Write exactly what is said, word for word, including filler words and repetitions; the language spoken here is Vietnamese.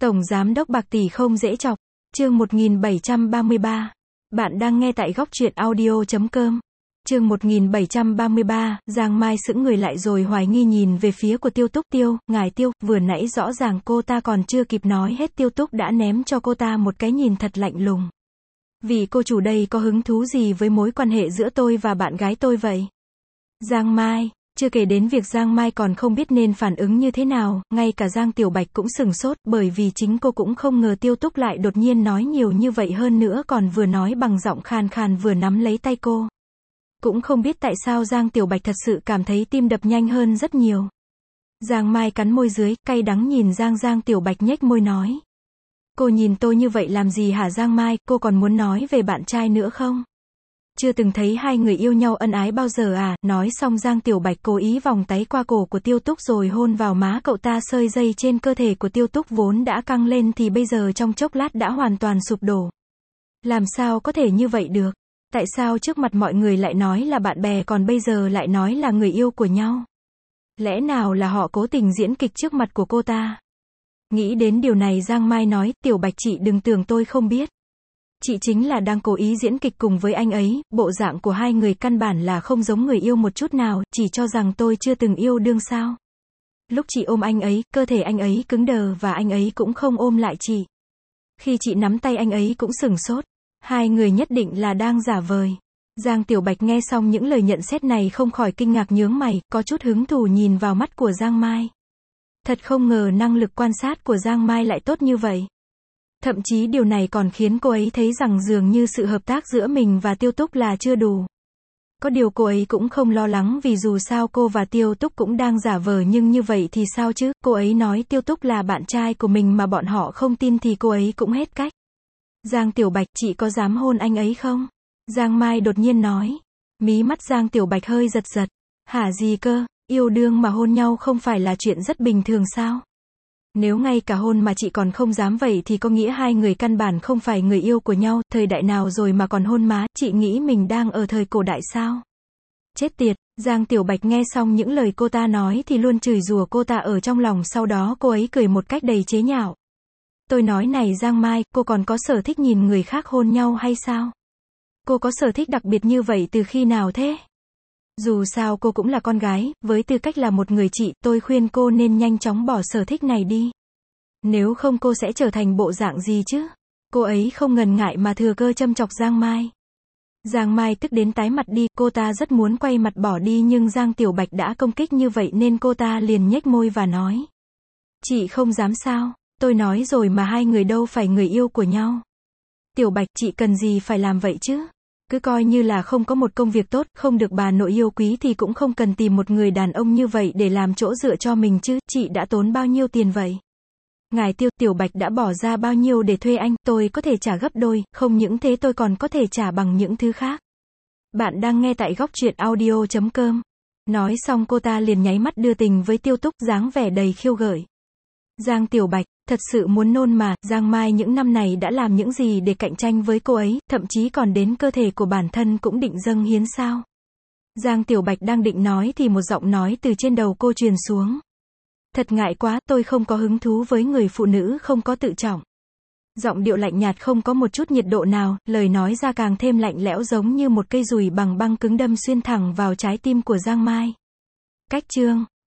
Tổng giám đốc bạc tỷ không dễ chọc. Chương một nghìn bảy trăm ba mươi ba. Bạn đang nghe tại góc truyện audio chấm com. Chương một nghìn bảy trăm ba mươi ba, Giang Mai sững người lại rồi hoài nghi nhìn về phía của Tiêu Túc. Tiêu, ngài Tiêu, vừa nãy rõ ràng cô ta còn chưa kịp nói hết Tiêu Túc đã ném cho cô ta một cái nhìn thật lạnh lùng. Vì cô chủ đây có hứng thú gì với mối quan hệ giữa tôi và bạn gái tôi vậy? Giang Mai, chưa kể đến việc Giang Mai còn không biết nên phản ứng như thế nào, ngay cả Giang Tiểu Bạch cũng sừng sốt, bởi vì chính cô cũng không ngờ Tiêu Túc lại đột nhiên nói nhiều như vậy, hơn nữa còn vừa nói bằng giọng khàn khàn vừa nắm lấy tay cô. Cũng không biết tại sao Giang Tiểu Bạch thật sự cảm thấy tim đập nhanh hơn rất nhiều. Giang Mai cắn môi dưới, cay đắng nhìn Giang Giang Tiểu Bạch nhếch môi nói. Cô nhìn tôi như vậy làm gì hả Giang Mai, cô còn muốn nói về bạn trai nữa không? Chưa từng thấy hai người yêu nhau ân ái bao giờ à? Nói xong Giang Tiểu Bạch cố ý vòng tay qua cổ của Tiêu Túc rồi hôn vào má cậu ta, sợi dây trên cơ thể của Tiêu Túc vốn đã căng lên thì bây giờ trong chốc lát đã hoàn toàn sụp đổ. Làm sao có thể như vậy được? Tại sao trước mặt mọi người lại nói là bạn bè còn bây giờ lại nói là người yêu của nhau? Lẽ nào là họ cố tình diễn kịch trước mặt của cô ta? Nghĩ đến điều này Giang Mai nói, Tiểu Bạch chị đừng tưởng tôi không biết. Chị chính là đang cố ý diễn kịch cùng với anh ấy, bộ dạng của hai người căn bản là không giống người yêu một chút nào, chỉ cho rằng tôi chưa từng yêu đương sao. Lúc chị ôm anh ấy, cơ thể anh ấy cứng đờ và anh ấy cũng không ôm lại chị. Khi chị nắm tay anh ấy cũng sửng sốt. Hai người nhất định là đang giả vời. Giang Tiểu Bạch nghe xong những lời nhận xét này không khỏi kinh ngạc nhướng mày, có chút hứng thú nhìn vào mắt của Giang Mai. Thật không ngờ năng lực quan sát của Giang Mai lại tốt như vậy. Thậm chí điều này còn khiến cô ấy thấy rằng dường như sự hợp tác giữa mình và Tiêu Túc là chưa đủ. Có điều cô ấy cũng không lo lắng vì dù sao cô và Tiêu Túc cũng đang giả vờ, nhưng như vậy thì sao chứ, cô ấy nói Tiêu Túc là bạn trai của mình mà bọn họ không tin thì cô ấy cũng hết cách. Giang Tiểu Bạch, chị có dám hôn anh ấy không? Giang Mai đột nhiên nói. Mí mắt Giang Tiểu Bạch hơi giật giật. Hả gì cơ, yêu đương mà hôn nhau không phải là chuyện rất bình thường sao? Nếu ngay cả hôn mà chị còn không dám vậy thì có nghĩa hai người căn bản không phải người yêu của nhau, thời đại nào rồi mà còn hôn má, chị nghĩ mình đang ở thời cổ đại sao? Chết tiệt, Giang Tiểu Bạch nghe xong những lời cô ta nói thì luôn chửi rủa cô ta ở trong lòng, sau đó cô ấy cười một cách đầy chế nhạo. Tôi nói này Giang Mai, cô còn có sở thích nhìn người khác hôn nhau hay sao? Cô có sở thích đặc biệt như vậy từ khi nào thế? Dù sao cô cũng là con gái, với tư cách là một người chị, tôi khuyên cô nên nhanh chóng bỏ sở thích này đi. Nếu không cô sẽ trở thành bộ dạng gì chứ? Cô ấy không ngần ngại mà thừa cơ châm chọc Giang Mai. Giang Mai tức đến tái mặt đi, cô ta rất muốn quay mặt bỏ đi nhưng Giang Tiểu Bạch đã công kích như vậy nên cô ta liền nhếch môi và nói. Chị không dám sao? Tôi nói rồi mà hai người đâu phải người yêu của nhau. Tiểu Bạch, chị cần gì phải làm vậy chứ? Cứ coi như là không có một công việc tốt, không được bà nội yêu quý thì cũng không cần tìm một người đàn ông như vậy để làm chỗ dựa cho mình chứ, chị đã tốn bao nhiêu tiền vậy? Ngài Tiêu, Tiểu Bạch đã bỏ ra bao nhiêu để thuê anh, tôi có thể trả gấp đôi, không những thế tôi còn có thể trả bằng những thứ khác. Bạn đang nghe tại góc truyện audio chấm com. Nói xong cô ta liền nháy mắt đưa tình với Tiêu Túc, dáng vẻ đầy khiêu gợi. Giang Tiểu Bạch, thật sự muốn nôn mà, Giang Mai những năm này đã làm những gì để cạnh tranh với cô ấy, thậm chí còn đến cơ thể của bản thân cũng định dâng hiến sao? Giang Tiểu Bạch đang định nói thì một giọng nói từ trên đầu cô truyền xuống. Thật ngại quá, tôi không có hứng thú với người phụ nữ không có tự trọng. Giọng điệu lạnh nhạt không có một chút nhiệt độ nào, lời nói ra càng thêm lạnh lẽo giống như một cây dùi bằng băng cứng đâm xuyên thẳng vào trái tim của Giang Mai. Cách chương